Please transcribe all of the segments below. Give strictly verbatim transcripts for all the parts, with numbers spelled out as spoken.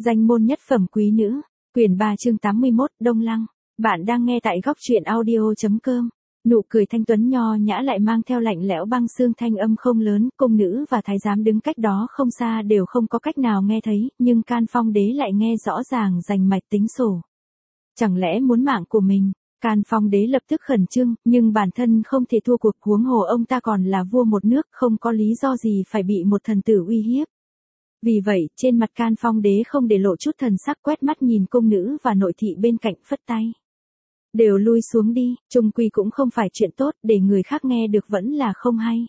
Danh môn nhất phẩm quý nữ, quyển ba chương tám mươi mốt, Đông Lăng. Bạn đang nghe tại góc truyện audio.com. Nụ cười thanh tuấn nho nhã lại mang theo lạnh lẽo băng xương, thanh âm không lớn, cung nữ và thái giám đứng cách đó không xa đều không có cách nào nghe thấy, nhưng Can Phong Đế lại nghe rõ ràng rành mạch tính sổ. Chẳng lẽ muốn mạng của mình? Can Phong Đế lập tức khẩn trương, nhưng bản thân không thể thua cuộc, huống hồ ông ta còn là vua một nước, không có lý do gì phải bị một thần tử uy hiếp. Vì vậy, trên mặt Can Phong Đế không để lộ chút thần sắc, quét mắt nhìn cung nữ và nội thị bên cạnh, phất tay. Đều lui xuống đi, chung quy cũng không phải chuyện tốt, để người khác nghe được vẫn là không hay.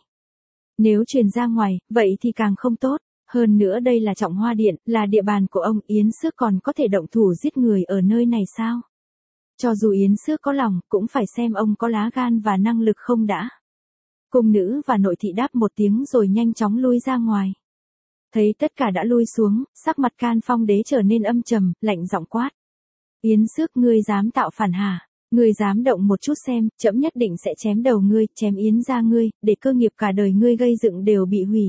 Nếu truyền ra ngoài, vậy thì càng không tốt. Hơn nữa đây là Trọng Hoa Điện, là địa bàn của ông, Yến Xước còn có thể động thủ giết người ở nơi này sao? Cho dù Yến Xước có lòng, cũng phải xem ông có lá gan và năng lực không đã. Cung nữ và nội thị đáp một tiếng rồi nhanh chóng lui ra ngoài. Thấy tất cả đã lui xuống, sắc mặt Can Phong Đế trở nên âm trầm, lạnh giọng quát. Yến Xước, ngươi dám tạo phản hả? Ngươi dám động một chút xem, trẫm nhất định sẽ chém đầu ngươi, chém Yến gia ngươi, để cơ nghiệp cả đời ngươi gây dựng đều bị hủy.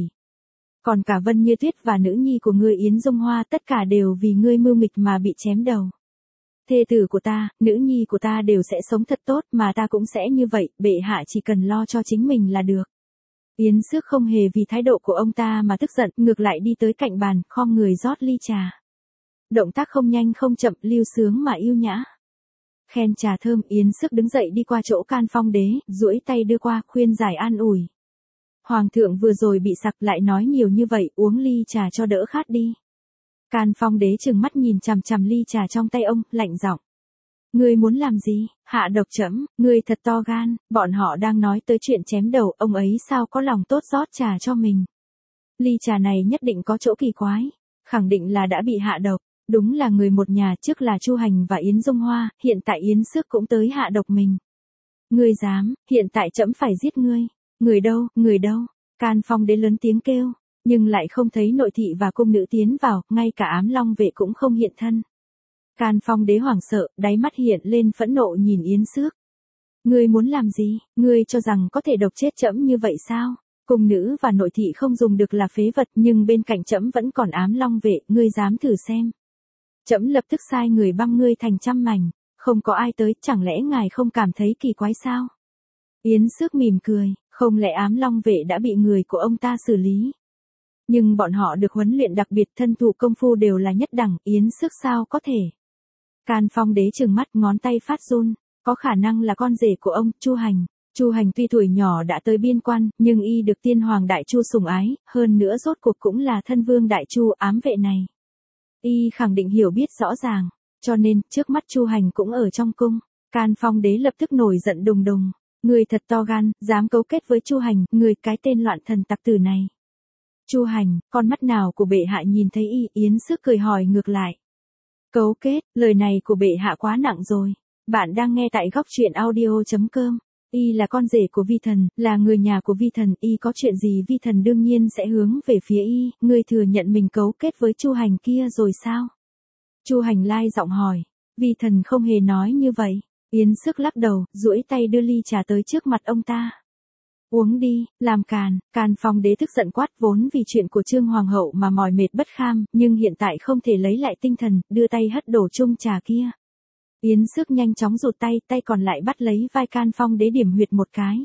Còn cả Vân Như Tuyết và nữ nhi của ngươi Yến Dung Hoa, tất cả đều vì ngươi mưu mịch mà bị chém đầu. Thê tử của ta, nữ nhi của ta đều sẽ sống thật tốt, mà ta cũng sẽ như vậy, bệ hạ chỉ cần lo cho chính mình là được. Yến Xước không hề vì thái độ của ông ta mà tức giận, ngược lại đi tới cạnh bàn, khom người rót ly trà. Động tác không nhanh không chậm, lưu sướng mà yêu nhã. Khen trà thơm, Yến Xước đứng dậy đi qua chỗ Can Phong Đế, duỗi tay đưa qua, khuyên giải an ủi. Hoàng thượng vừa rồi bị sặc, lại nói nhiều như vậy, uống ly trà cho đỡ khát đi. Can Phong Đế trừng mắt nhìn chằm chằm ly trà trong tay ông, lạnh giọng. Ngươi muốn làm gì? Hạ độc trẫm, ngươi thật to gan, bọn họ đang nói tới chuyện chém đầu, ông ấy sao có lòng tốt rót trà cho mình. Ly trà này nhất định có chỗ kỳ quái, khẳng định là đã bị hạ độc, đúng là người một nhà, trước là Chu Hành và Yến Dung Hoa, hiện tại Yến Xước cũng tới hạ độc mình. Ngươi dám, hiện tại trẫm phải giết ngươi. Người đâu, người đâu? Can Phong Đế lớn tiếng kêu, nhưng lại không thấy nội thị và cung nữ tiến vào, ngay cả Ám Long vệ cũng không hiện thân. Can Phong Đế hoảng sợ, đáy mắt hiện lên phẫn nộ nhìn Yến Xước. Ngươi muốn làm gì? Ngươi cho rằng có thể độc chết trẫm như vậy sao? Cung nữ và nội thị không dùng được là phế vật, nhưng bên cạnh trẫm vẫn còn Ám Long vệ, ngươi dám thử xem. Trẫm lập tức sai người băm ngươi thành trăm mảnh, không có ai tới, chẳng lẽ ngài không cảm thấy kỳ quái sao? Yến Xước mỉm cười, không lẽ Ám Long vệ đã bị người của ông ta xử lý? Nhưng bọn họ được huấn luyện đặc biệt, thân thủ công phu đều là nhất đẳng, Yến Xước sao có thể? Can Phong Đế trừng mắt, ngón tay phát run, có khả năng là con rể của ông, Chu Hành. Chu Hành tuy tuổi nhỏ đã tới biên quan, nhưng y được tiên hoàng Đại Chu sủng ái, hơn nữa rốt cuộc cũng là thân vương Đại Chu, ám vệ này. Y khẳng định hiểu biết rõ ràng, cho nên, trước mắt Chu Hành cũng ở trong cung. Can Phong Đế lập tức nổi giận đùng đùng. Người thật to gan, dám cấu kết với Chu Hành, người cái tên loạn thần tặc tử này. Chu Hành, con mắt nào của bệ hạ nhìn thấy y? Yến Xước cười hỏi ngược lại. Cấu kết, lời này của bệ hạ quá nặng rồi. Bạn đang nghe tại góc truyện audio.com. Y là con rể của vi thần, là người nhà của vi thần, y có chuyện gì vi thần đương nhiên sẽ hướng về phía y, ngươi thừa nhận mình cấu kết với Chu Hành kia rồi sao? Chu Hành lai giọng hỏi, vi thần không hề nói như vậy. Yến Xước lắc đầu, duỗi tay đưa ly trà tới trước mặt ông ta. Uống đi, làm càn. Can Phong Đế tức giận quát, vốn vì chuyện của Trương Hoàng hậu mà mỏi mệt bất kham, nhưng hiện tại không thể lấy lại tinh thần, đưa tay hất đổ chung trà kia. Yến Xước nhanh chóng rụt tay, tay còn lại bắt lấy vai Can Phong Đế điểm huyệt một cái.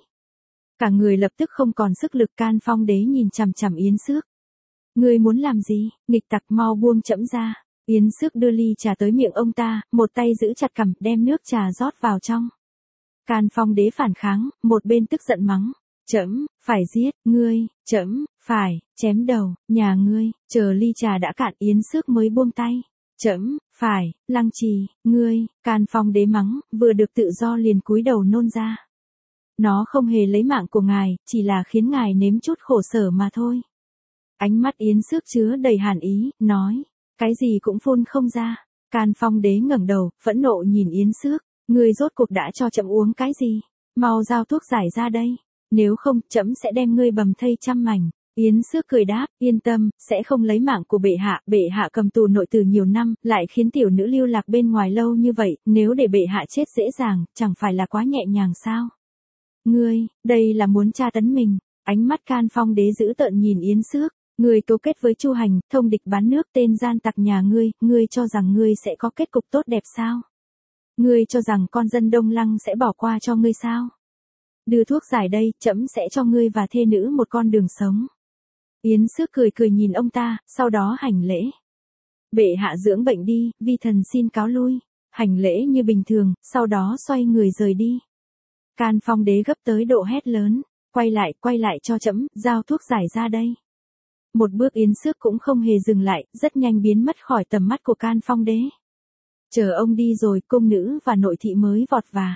Cả người lập tức không còn sức lực. Can Phong Đế nhìn chằm chằm Yến Xước. Ngươi muốn làm gì? Nghịch tặc, mau buông trẫm ra. Yến Xước đưa ly trà tới miệng ông ta, một tay giữ chặt cằm, đem nước trà rót vào trong. Can Phong Đế phản kháng, một bên tức giận mắng. Trẫm, phải giết, ngươi, trẫm, phải, chém đầu, nhà ngươi, chờ ly trà đã cạn Yến Xước mới buông tay. Trẫm, phải, Lăng Trì, ngươi, Can Phong Đế mắng, vừa được tự do liền cúi đầu nôn ra. Nó không hề lấy mạng của ngài, chỉ là khiến ngài nếm chút khổ sở mà thôi. Ánh mắt Yến Xước chứa đầy hàn ý, nói, cái gì cũng phun không ra. Can Phong Đế ngẩng đầu, phẫn nộ nhìn Yến Xước, ngươi rốt cuộc đã cho trẫm uống cái gì? Mau giao thuốc giải ra đây, nếu không, trẫm sẽ đem ngươi bầm thây trăm mảnh. Yến Xước cười đáp, yên tâm, sẽ không lấy mạng của bệ hạ, bệ hạ cầm tù nội tử nhiều năm, lại khiến tiểu nữ lưu lạc bên ngoài lâu như vậy, nếu để bệ hạ chết dễ dàng, chẳng phải là quá nhẹ nhàng sao? Ngươi, đây là muốn tra tấn mình. Ánh mắt Can Phong Đế dữ tợn nhìn Yến Xước, Ngươi cấu kết với Chu Hành, thông địch bán nước, tên gian tặc nhà ngươi, ngươi cho rằng ngươi sẽ có kết cục tốt đẹp sao? Ngươi cho rằng con dân Đông Lăng sẽ bỏ qua cho ngươi sao? Đưa thuốc giải đây, trẫm sẽ cho ngươi và thê nữ một con đường sống. Yến Xước cười cười nhìn ông ta, sau đó hành lễ. Bệ hạ dưỡng bệnh đi, vi thần xin cáo lui. Hành lễ như bình thường, sau đó xoay người rời đi. Can Phong đế gấp tới độ hét lớn, quay lại, quay lại cho trẫm, giao thuốc giải ra đây. Một bước Yến Xước cũng không hề dừng lại, rất nhanh biến mất khỏi tầm mắt của Can Phong đế. Chờ ông đi rồi, cung nữ và nội thị mới vọt vào.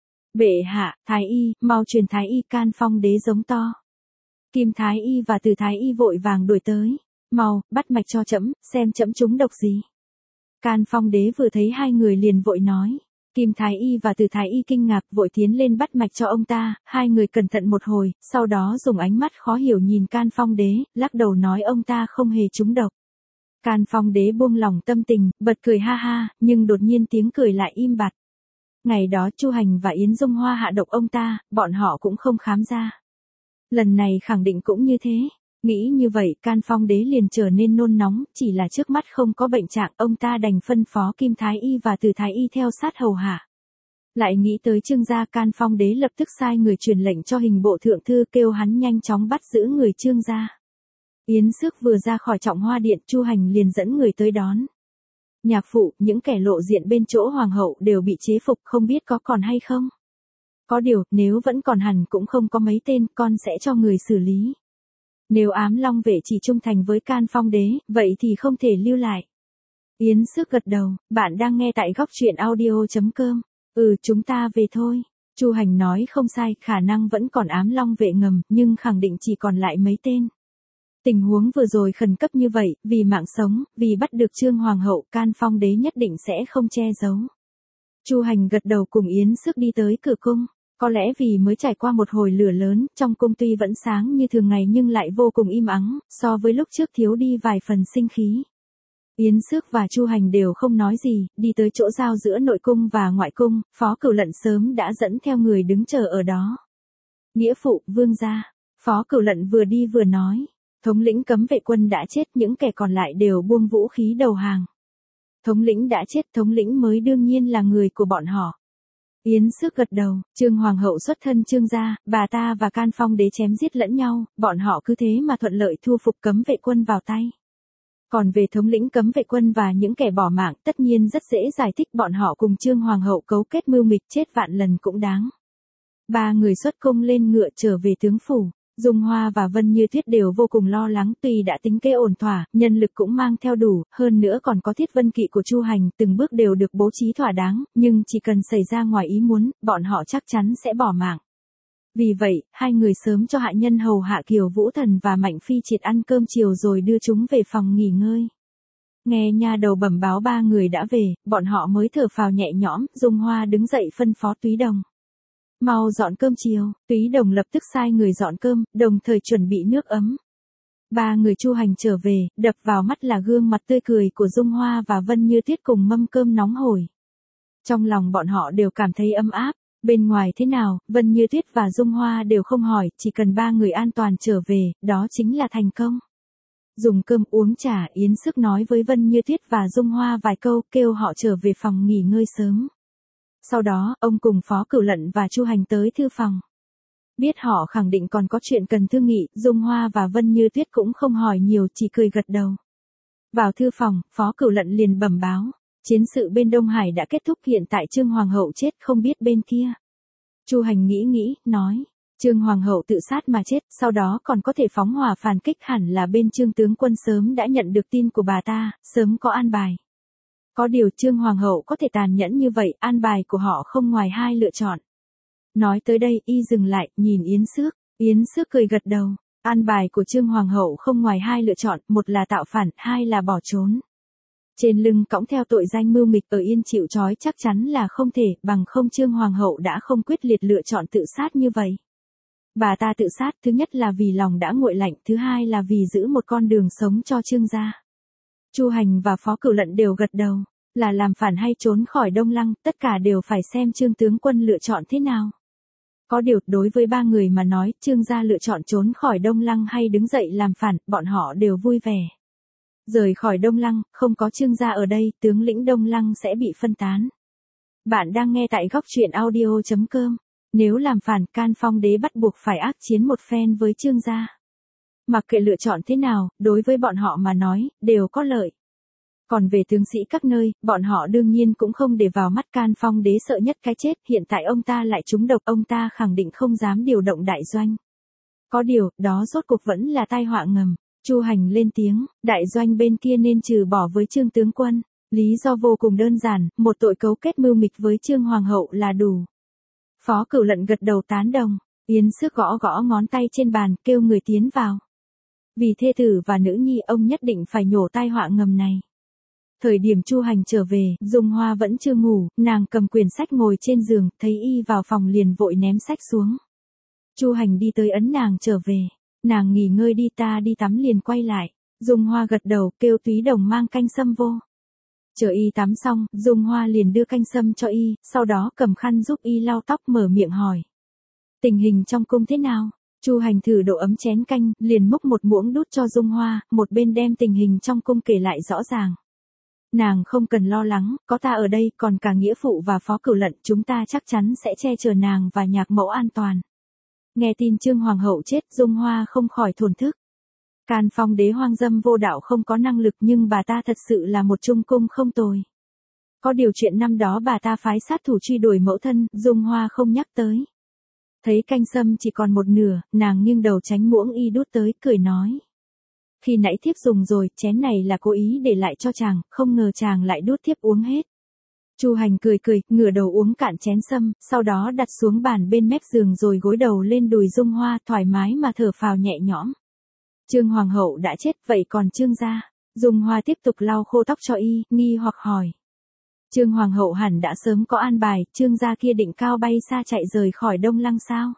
Bệ hạ, thái y, mau truyền thái y. Can Phong đế giống to. Kim thái y và Từ thái y vội vàng đuổi tới. Mau, bắt mạch cho trẫm, xem trẫm trúng độc gì. Can Phong đế vừa thấy hai người liền vội nói. Kim thái y và Từ thái y kinh ngạc vội tiến lên bắt mạch cho ông ta, hai người cẩn thận một hồi, sau đó dùng ánh mắt khó hiểu nhìn Can Phong đế, lắc đầu nói ông ta không hề trúng độc. Can Phong đế buông lòng tâm tình, bật cười ha ha, nhưng đột nhiên tiếng cười lại im bặt. Ngày đó Chu Hành và Yến Dung Hoa hạ độc ông ta, bọn họ cũng không khám ra. Lần này khẳng định cũng như thế. Nghĩ như vậy, Can Phong đế liền trở nên nôn nóng, chỉ là trước mắt không có bệnh trạng, ông ta đành phân phó Kim thái y và Từ thái y theo sát hầu hạ. Lại nghĩ tới Trương gia, Can Phong đế lập tức sai người truyền lệnh cho hình bộ thượng thư kêu hắn nhanh chóng bắt giữ người Trương gia. Yến Xước vừa ra khỏi Trọng Hoa điện, Chu Hành liền dẫn người tới đón. Nhạc phụ, những kẻ lộ diện bên chỗ hoàng hậu đều bị chế phục, không biết có còn hay không? Có điều, nếu vẫn còn hẳn cũng không có mấy tên, con sẽ cho người xử lý. Nếu Ám Long vệ chỉ trung thành với Can Phong đế, vậy thì không thể lưu lại. Yến Xước gật đầu, bạn đang nghe tại góc truyện audio chấm com. Ừ, chúng ta về thôi. Chu Hành nói không sai, khả năng vẫn còn Ám Long vệ ngầm, nhưng khẳng định chỉ còn lại mấy tên. Tình huống vừa rồi khẩn cấp như vậy, vì mạng sống, vì bắt được Trương Hoàng hậu, Can Phong đế nhất định sẽ không che giấu. Chu Hành gật đầu cùng Yến Xước đi tới cửa cung. Có lẽ vì mới trải qua một hồi lửa lớn, trong cung tuy vẫn sáng như thường ngày nhưng lại vô cùng im ắng, so với lúc trước thiếu đi vài phần sinh khí. Yến Xước và Chu Hành đều không nói gì, đi tới chỗ giao giữa nội cung và ngoại cung, Phó Cửu Lận sớm đã dẫn theo người đứng chờ ở đó. Nghĩa phụ, vương gia. Phó Cửu Lận vừa đi vừa nói. Thống lĩnh cấm vệ quân đã chết, những kẻ còn lại đều buông vũ khí đầu hàng. Thống lĩnh đã chết, thống lĩnh mới đương nhiên là người của bọn họ. Yến Xước gật đầu, Trương Hoàng hậu xuất thân Trương gia, bà ta và Can Phong đế chém giết lẫn nhau, bọn họ cứ thế mà thuận lợi thu phục cấm vệ quân vào tay. Còn về thống lĩnh cấm vệ quân và những kẻ bỏ mạng, tất nhiên rất dễ giải thích, bọn họ cùng Trương Hoàng hậu cấu kết mưu mịch, chết vạn lần cũng đáng. Ba người xuất cung lên ngựa trở về tướng phủ. Dung Hoa và Vân Như Tuyết đều vô cùng lo lắng, tuy đã tính kế ổn thỏa, nhân lực cũng mang theo đủ, hơn nữa còn có Thiết Vân kỵ của Chu Hành, từng bước đều được bố trí thỏa đáng, nhưng chỉ cần xảy ra ngoài ý muốn, bọn họ chắc chắn sẽ bỏ mạng. Vì vậy, hai người sớm cho hạ nhân hầu hạ Kiều Vũ Thần và Mạnh Phi Triệt ăn cơm chiều rồi đưa chúng về phòng nghỉ ngơi. Nghe nha đầu bẩm báo ba người đã về, bọn họ mới thở phào nhẹ nhõm, Dung Hoa đứng dậy phân phó Túy Đồng. Mau dọn cơm chiều, Túy Đồng lập tức sai người dọn cơm, đồng thời chuẩn bị nước ấm. Ba người Chu Hành trở về, đập vào mắt là gương mặt tươi cười của Dung Hoa và Vân Như Tuyết cùng mâm cơm nóng hổi. Trong lòng bọn họ đều cảm thấy ấm áp, bên ngoài thế nào, Vân Như Tuyết và Dung Hoa đều không hỏi, chỉ cần ba người an toàn trở về, đó chính là thành công. Dùng cơm uống trà, Yến Xước nói với Vân Như Tuyết và Dung Hoa vài câu, kêu họ trở về phòng nghỉ ngơi sớm. Sau đó, ông cùng Phó Cửu Lận và Chu Hành tới thư phòng. Biết họ khẳng định còn có chuyện cần thương nghị, Dung Hoa và Vân Như Tuyết cũng không hỏi nhiều, chỉ cười gật đầu. Vào thư phòng, Phó Cửu Lận liền bẩm báo, chiến sự bên Đông Hải đã kết thúc, hiện tại Trương Hoàng hậu chết, không biết bên kia. Chu Hành nghĩ nghĩ, nói, Trương Hoàng hậu tự sát mà chết, sau đó còn có thể phóng hỏa phản kích, hẳn là bên Trương tướng quân sớm đã nhận được tin của bà ta, sớm có an bài. Có điều Trương Hoàng hậu có thể tàn nhẫn như vậy, an bài của họ không ngoài hai lựa chọn. Nói tới đây, y dừng lại, nhìn Yến Xước, Yến Xước cười gật đầu, an bài của Trương Hoàng hậu không ngoài hai lựa chọn, một là tạo phản, hai là bỏ trốn. Trên lưng cõng theo tội danh mưu mịch ở yên chịu trói chắc chắn là không thể, bằng không Trương Hoàng hậu đã không quyết liệt lựa chọn tự sát như vậy. Bà ta tự sát, thứ nhất là vì lòng đã nguội lạnh, thứ hai là vì giữ một con đường sống cho Trương gia. Chu Hành và Phó Cửu Lận đều gật đầu, là làm phản hay trốn khỏi Đông Lăng, tất cả đều phải xem Trương tướng quân lựa chọn thế nào. Có điều, đối với ba người mà nói, Trương gia lựa chọn trốn khỏi Đông Lăng hay đứng dậy làm phản, bọn họ đều vui vẻ. Rời khỏi Đông Lăng, không có Trương gia ở đây, tướng lĩnh Đông Lăng sẽ bị phân tán. Bạn đang nghe tại góc truyện audio chấm com. Nếu làm phản, Can Phong Đế bắt buộc phải ác chiến một phen với Trương gia. Mặc kệ lựa chọn thế nào, đối với bọn họ mà nói, đều có lợi. Còn về tướng sĩ các nơi, bọn họ đương nhiên cũng không để vào mắt. Can Phong Đế sợ nhất cái chết, hiện tại ông ta lại trúng độc, ông ta khẳng định không dám điều động đại doanh. Có điều, đó rốt cuộc vẫn là tai họa ngầm. Chu Hành lên tiếng, đại doanh bên kia nên trừ bỏ với Trương tướng quân. Lý do vô cùng đơn giản, một tội cấu kết mưu mịch với Trương hoàng hậu là đủ. Phó Cửu Lận gật đầu tán đồng, Yến Xước gõ gõ ngón tay trên bàn, kêu người tiến vào. Vì thê tử và nữ nhi, ông nhất định phải nhổ tai họa ngầm này. Thời điểm Chu Hành trở về, Dung Hoa vẫn chưa ngủ, nàng cầm quyển sách ngồi trên giường, thấy y vào phòng liền vội ném sách xuống. Chu Hành đi tới ấn nàng trở về, nàng nghỉ ngơi đi, ta đi tắm liền quay lại. Dung Hoa gật đầu, kêu Túy Đồng mang canh sâm vô. Chờ y tắm xong, Dung Hoa liền đưa canh sâm cho y, sau đó cầm khăn giúp y lau tóc, mở miệng hỏi. Tình hình trong cung thế nào? Chu Hành thử độ ấm chén canh, liền múc một muỗng đút cho Dung Hoa, một bên đem tình hình trong cung kể lại rõ ràng. Nàng không cần lo lắng, có ta ở đây, còn cả nghĩa phụ và Phó Cửu Lận, chúng ta chắc chắn sẽ che chở nàng và nhạc mẫu an toàn. Nghe tin Trương hoàng hậu chết, Dung Hoa không khỏi thổn thức. Can Phong Đế hoang dâm vô đạo không có năng lực, nhưng bà ta thật sự là một trung cung không tồi. Có điều chuyện năm đó bà ta phái sát thủ truy đuổi mẫu thân, Dung Hoa không nhắc tới. Thấy canh sâm chỉ còn một nửa, nàng nghiêng đầu tránh muỗng y đút tới, cười nói. Khi nãy thiếp dùng rồi, chén này là cố ý để lại cho chàng, không ngờ chàng lại đút thiếp uống hết. Chu Hành cười cười, ngửa đầu uống cạn chén sâm, sau đó đặt xuống bàn bên mép giường rồi gối đầu lên đùi Dung Hoa, thoải mái mà thở phào nhẹ nhõm. Trương hoàng hậu đã chết, vậy còn Trương gia? Dung Hoa tiếp tục lau khô tóc cho y, nghi hoặc hỏi. Trương hoàng hậu hẳn đã sớm có an bài, Trương gia kia định cao bay xa chạy rời khỏi Đông Lăng sao?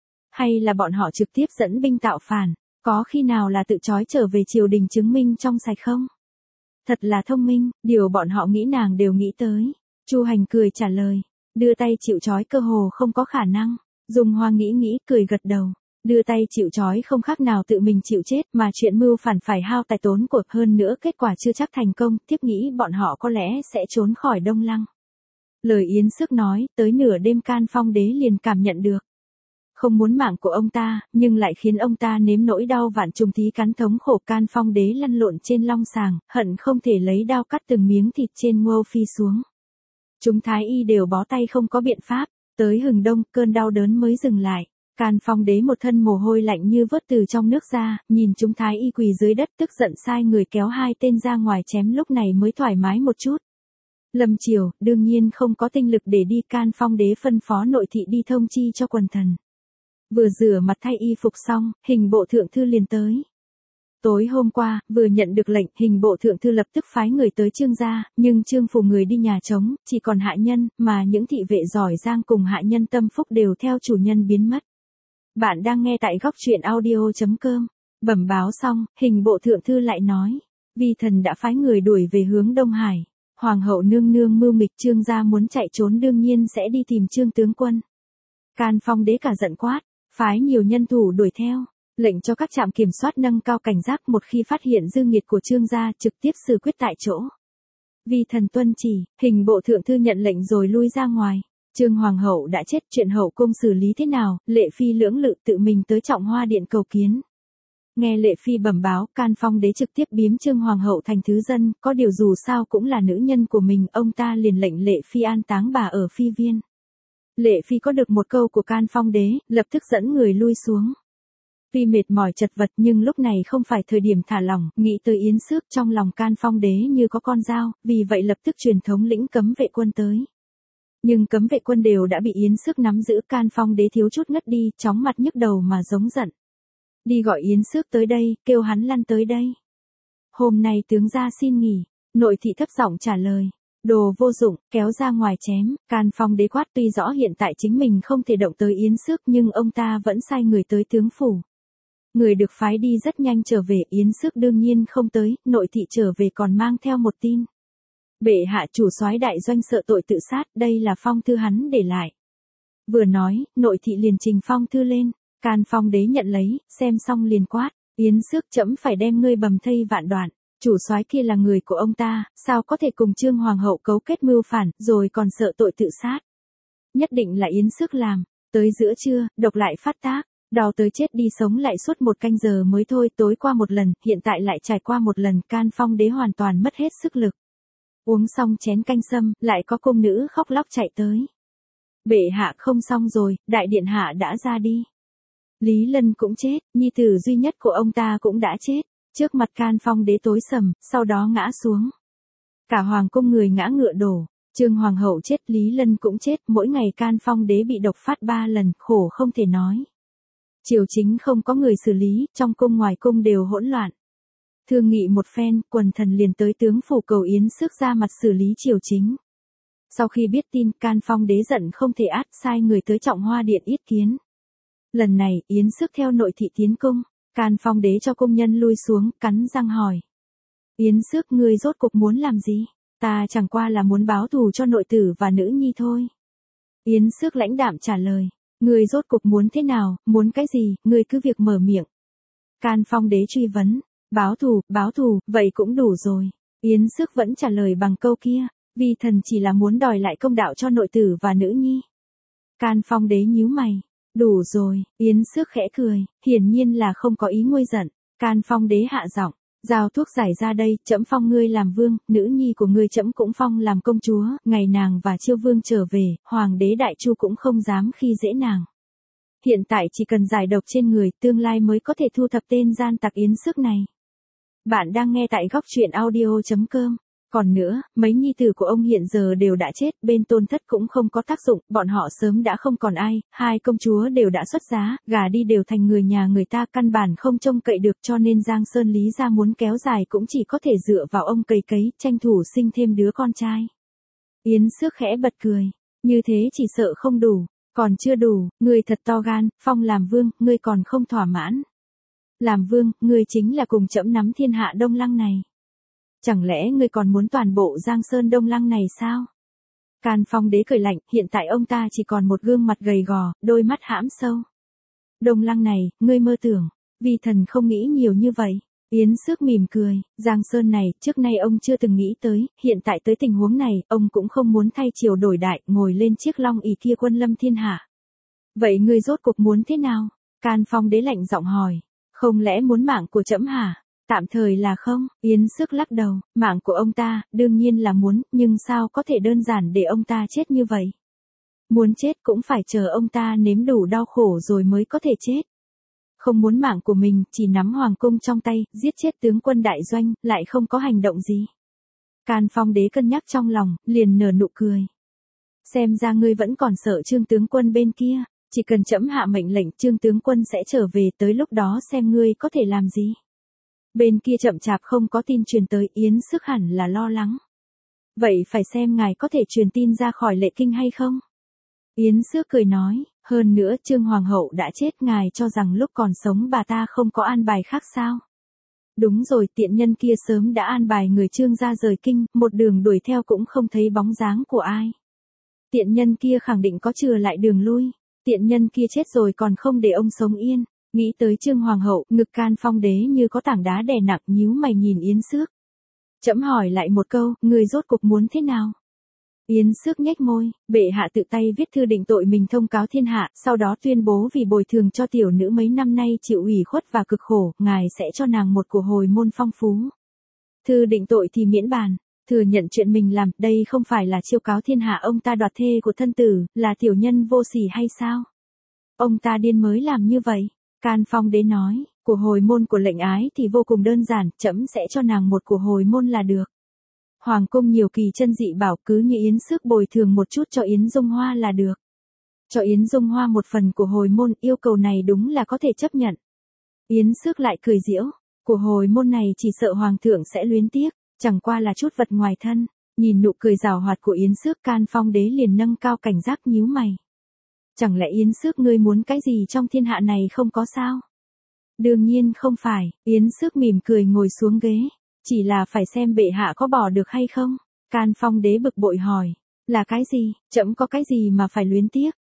Hay là bọn họ trực tiếp dẫn binh tạo phản, có khi nào là tự trói trở về triều đình chứng minh trong sạch không? Thật là thông minh, điều bọn họ nghĩ nàng đều nghĩ tới. Chu Hành cười trả lời, đưa tay chịu trói cơ hồ không có khả năng. Dung Hoa nghĩ nghĩ, cười gật đầu. Đưa tay chịu trói không khác nào tự mình chịu chết, mà chuyện mưu phản phải hao tài tốn của, hơn nữa kết quả chưa chắc thành công, tiếp nghĩ bọn họ có lẽ sẽ trốn khỏi Đông Lăng. Lời Yến Xước nói, tới nửa đêm Can Phong Đế liền cảm nhận được. Không muốn mạng của ông ta, nhưng lại khiến ông ta nếm nỗi đau vạn trùng thí cắn thống khổ. Can Phong Đế lăn lộn trên long sàng, hận không thể lấy đao cắt từng miếng thịt trên Ngô Phi xuống. Chúng thái y đều bó tay không có biện pháp, tới hừng đông, cơn đau đớn mới dừng lại. Can Phong Đế một thân mồ hôi lạnh như vớt từ trong nước ra, nhìn chúng thái y quỳ dưới đất, tức giận sai người kéo hai tên ra ngoài chém, lúc này mới thoải mái một chút. Lâm chiều, đương nhiên không có tinh lực để đi, Can Phong Đế phân phó nội thị đi thông chi cho quần thần. Vừa rửa mặt thay y phục xong, hình bộ thượng thư liền tới. Tối hôm qua, vừa nhận được lệnh, hình bộ thượng thư lập tức phái người tới Trương gia, nhưng Trương phủ người đi nhà trống, chỉ còn hạ nhân, mà những thị vệ giỏi giang cùng hạ nhân tâm phúc đều theo chủ nhân biến mất. Bạn đang nghe tại góc truyện audio chấm com. Bẩm báo xong, hình bộ thượng thư lại nói, vi thần đã phái người đuổi về hướng Đông Hải. Hoàng hậu nương nương mưu mịch, Trương gia muốn chạy trốn đương nhiên sẽ đi tìm Trương tướng quân. Can Phong Đế cả giận quát, phái nhiều nhân thủ đuổi theo, lệnh cho các trạm kiểm soát nâng cao cảnh giác, một khi phát hiện dư nghiệt của Trương gia trực tiếp xử quyết tại chỗ. Vi thần tuân chỉ, hình bộ thượng thư nhận lệnh rồi lui ra ngoài. Trương hoàng hậu đã chết, chuyện hậu cung xử lý thế nào? Lệ phi lưỡng lự tự mình tới Trọng Hoa điện cầu kiến. Nghe Lệ phi bẩm báo, Can Phong Đế trực tiếp biếm Trương hoàng hậu thành thứ dân, có điều dù sao cũng là nữ nhân của mình, ông ta liền lệnh Lệ phi an táng bà ở phi viên. Lệ phi có được một câu của Can Phong Đế, lập tức dẫn người lui xuống. Phi mệt mỏi chật vật, nhưng lúc này không phải thời điểm thả lỏng, nghĩ tới Yến Xước, trong lòng Can Phong Đế như có con dao, vì vậy lập tức truyền thống lĩnh cấm vệ quân tới. Nhưng cấm vệ quân đều đã bị Yến Xước nắm giữ, Can Phong Đế thiếu chút ngất đi, chóng mặt nhức đầu mà giống giận. Đi gọi Yến Xước tới đây, kêu hắn lăn tới đây. Hôm nay tướng gia xin nghỉ, nội thị thấp giọng trả lời. Đồ vô dụng, kéo ra ngoài chém. Can Phong Đế quát, tuy rõ hiện tại chính mình không thể động tới Yến Xước, nhưng ông ta vẫn sai người tới tướng phủ. Người được phái đi rất nhanh trở về, Yến Xước đương nhiên không tới, nội thị trở về còn mang theo một tin. Bệ hạ chủ soái đại doanh sợ tội tự sát, đây là phong thư hắn để lại. Vừa nói, nội thị liền trình phong thư lên, Can Phong đế nhận lấy, xem xong liền quát, Yến Xước trẫm phải đem ngươi bầm thây vạn đoạn, chủ soái kia là người của ông ta, sao có thể cùng Trương Hoàng hậu cấu kết mưu phản, rồi còn sợ tội tự sát. Nhất định là Yến Xước làm, tới giữa trưa, độc lại phát tác, đau tới chết đi sống lại suốt một canh giờ mới thôi, tối qua một lần, hiện tại lại trải qua một lần, Can Phong đế hoàn toàn mất hết sức lực. Uống xong chén canh sâm, lại có cung nữ khóc lóc chạy tới. Bệ hạ không xong rồi, đại điện hạ đã ra đi. Lý Lân cũng chết, nhi tử duy nhất của ông ta cũng đã chết, trước mặt Can Phong đế tối sầm, sau đó ngã xuống. Cả hoàng cung người ngã ngựa đổ, Trương Hoàng hậu chết, Lý Lân cũng chết, mỗi ngày Can Phong đế bị độc phát ba lần, khổ không thể nói. Triều chính không có người xử lý, trong cung ngoài cung đều hỗn loạn. Thương nghị một phen, quần thần liền tới tướng phủ cầu Yến Xước ra mặt xử lý triều chính. Sau khi biết tin, Can Phong đế giận không thể át, sai người tới Trọng Hoa điện yết kiến. Lần này, Yến Xước theo nội thị tiến cung, Can Phong đế cho công nhân lui xuống, cắn răng hỏi. Yến Xước, ngươi rốt cục muốn làm gì? Ta chẳng qua là muốn báo thù cho nội tử và nữ nhi thôi. Yến Xước lãnh đạm trả lời. Ngươi rốt cục muốn thế nào, muốn cái gì, ngươi cứ việc mở miệng. Can Phong đế truy vấn. Báo thù, báo thù, vậy cũng đủ rồi. Yến Xước vẫn trả lời bằng câu kia. Vi thần chỉ là muốn đòi lại công đạo cho nội tử và nữ nhi. Can Phong đế nhíu mày. Đủ rồi, Yến Xước khẽ cười, hiển nhiên là không có ý nguôi giận. Can Phong đế hạ giọng, giao thuốc giải ra đây, trẫm phong ngươi làm vương, nữ nhi của ngươi trẫm cũng phong làm công chúa, ngày nàng và Chiêu vương trở về, hoàng đế Đại Chu cũng không dám khi dễ nàng. Hiện tại chỉ cần giải độc trên người, tương lai mới có thể thu thập tên gian tặc Yến Xước này. Bạn đang nghe tại góc truyện audio chấm com. Còn nữa, mấy nhi tử của ông hiện giờ đều đã chết, bên tôn thất cũng không có tác dụng, bọn họ sớm đã không còn ai, hai công chúa đều đã xuất giá, gả đi đều thành người nhà người ta, căn bản không trông cậy được, cho nên Giang Sơn Lý gia muốn kéo dài cũng chỉ có thể dựa vào ông cày cấy, tranh thủ sinh thêm đứa con trai. Yến Xước khẽ bật cười, như thế chỉ sợ không đủ, còn chưa đủ, ngươi thật to gan, phong làm vương, ngươi còn không thỏa mãn. Làm vương, ngươi chính là cùng trẫm nắm thiên hạ Đông Lăng này. Chẳng lẽ ngươi còn muốn toàn bộ Giang Sơn Đông Lăng này sao? Can Phong đế cười lạnh, hiện tại ông ta chỉ còn một gương mặt gầy gò, đôi mắt hãm sâu. Đông Lăng này, ngươi mơ tưởng, vi thần không nghĩ nhiều như vậy. Yến Xước mỉm cười, Giang Sơn này, trước nay ông chưa từng nghĩ tới, hiện tại tới tình huống này, ông cũng không muốn thay triều đổi đại, ngồi lên chiếc long ỷ kia quân lâm thiên hạ. Vậy ngươi rốt cuộc muốn thế nào? Can Phong đế lạnh giọng hỏi, không lẽ muốn mạng của trẫm hả? Tạm thời là không, Yến Xước lắc đầu, mạng của ông ta, đương nhiên là muốn, nhưng sao có thể đơn giản để ông ta chết như vậy? Muốn chết cũng phải chờ ông ta nếm đủ đau khổ rồi mới có thể chết. Không muốn mạng của mình, chỉ nắm hoàng cung trong tay, giết chết tướng quân đại doanh, lại không có hành động gì. Can Phong đế cân nhắc trong lòng, liền nở nụ cười. Xem ra ngươi vẫn còn sợ Trương tướng quân bên kia, chỉ cần trẫm hạ mệnh lệnh Trương tướng quân sẽ trở về, tới lúc đó xem ngươi có thể làm gì. Bên kia chậm chạp không có tin truyền tới, Yến Xước hẳn là lo lắng. Vậy phải xem ngài có thể truyền tin ra khỏi Lệ Kinh hay không? Yến Xước cười nói, hơn nữa Trương Hoàng hậu đã chết, ngài cho rằng lúc còn sống bà ta không có an bài khác sao? Đúng rồi, tiện nhân kia sớm đã an bài người Trương ra rời kinh, một đường đuổi theo cũng không thấy bóng dáng của ai. Tiện nhân kia khẳng định có chừa lại đường lui, tiện nhân kia chết rồi còn không để ông sống yên. Nghĩ tới Trương Hoàng hậu, ngực Can Phong đế như có tảng đá đè nặng, nhíu mày nhìn Yến Xước. Trẫm hỏi lại một câu, người rốt cục muốn thế nào? Yến Xước nhếch môi, bệ hạ tự tay viết thư định tội mình thông cáo thiên hạ, sau đó tuyên bố vì bồi thường cho tiểu nữ mấy năm nay chịu ủy khuất và cực khổ, ngài sẽ cho nàng một của hồi môn phong phú. Thư định tội thì miễn bàn, thừa nhận chuyện mình làm, đây không phải là chiêu cáo thiên hạ ông ta đoạt thê của thân tử, là tiểu nhân vô sỉ hay sao? Ông ta điên mới làm như vậy. Can Phong đế nói, của hồi môn của lệnh ái thì vô cùng đơn giản, trẫm sẽ cho nàng một của hồi môn là được. Hoàng cung nhiều kỳ chân dị bảo, cứ như Yến Xước bồi thường một chút cho Yến Dung Hoa là được. Cho Yến Dung Hoa một phần của hồi môn, yêu cầu này đúng là có thể chấp nhận. Yến Xước lại cười giễu, của hồi môn này chỉ sợ hoàng thượng sẽ luyến tiếc, chẳng qua là chút vật ngoài thân. Nhìn nụ cười giảo hoạt của Yến Xước, Can Phong đế liền nâng cao cảnh giác, nhíu mày. Chẳng lẽ Yến Xước ngươi muốn cái gì trong thiên hạ này không có sao? Đương nhiên không phải, Yến Xước mỉm cười ngồi xuống ghế, chỉ là phải xem bệ hạ có bỏ được hay không. Can Phong đế bực bội hỏi, là cái gì, trẫm có cái gì mà phải luyến tiếc?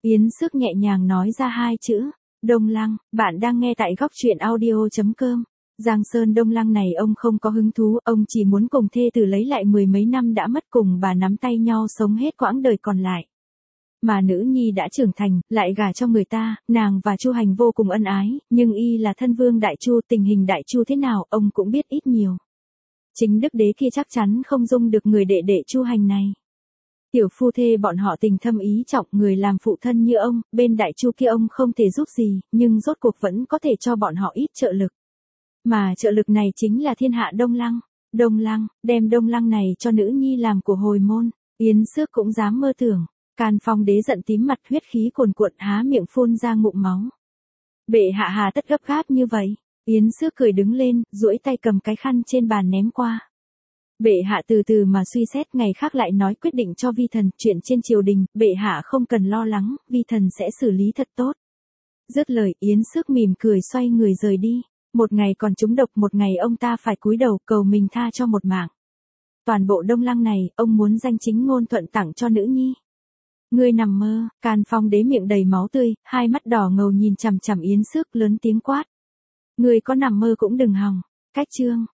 Yến Xước nhẹ nhàng nói ra hai chữ. Đông Lăng, bạn đang nghe tại góc truyện audio.com. Giang Sơn Đông Lăng này ông không có hứng thú, ông chỉ muốn cùng thê tử lấy lại mười mấy năm đã mất, cùng bà nắm tay nhau sống hết quãng đời còn lại. Mà nữ nhi đã trưởng thành, lại gả cho người ta, nàng và Chu Hành vô cùng ân ái, nhưng y là thân vương Đại Chu, tình hình Đại Chu thế nào, ông cũng biết ít nhiều. Chính đức đế kia chắc chắn không dung được người đệ đệ Chu Hành này. Tiểu phu thê bọn họ tình thâm ý trọng, người làm phụ thân như ông, bên Đại Chu kia ông không thể giúp gì, nhưng rốt cuộc vẫn có thể cho bọn họ ít trợ lực. Mà trợ lực này chính là thiên hạ Đông Lăng. Đông Lăng, đem Đông Lăng này cho nữ nhi làm của hồi môn, Yến Xước cũng dám mơ tưởng. Can Phong đế giận tím mặt, huyết khí cuồn cuộn, há miệng phun ra ngụm máu. Bệ hạ hà tất gấp gáp như vậy? Yến Xước cười đứng lên, duỗi tay cầm cái khăn trên bàn ném qua. Bệ hạ từ từ mà suy xét, ngày khác lại nói quyết định cho vi thần, chuyện trên triều đình, bệ hạ không cần lo lắng, vi thần sẽ xử lý thật tốt. Dứt lời, Yến Xước mỉm cười xoay người rời đi. Một ngày còn trúng độc, một ngày ông ta phải cúi đầu cầu mình tha cho một mạng. Toàn bộ Đông Lăng này, ông muốn danh chính ngôn thuận tặng cho nữ nhi. Ngươi nằm mơ. Can Phong đế miệng đầy máu tươi, hai mắt đỏ ngầu nhìn chằm chằm Yến Xước, lớn tiếng quát. Ngươi có nằm mơ cũng đừng hòng. Cách chương.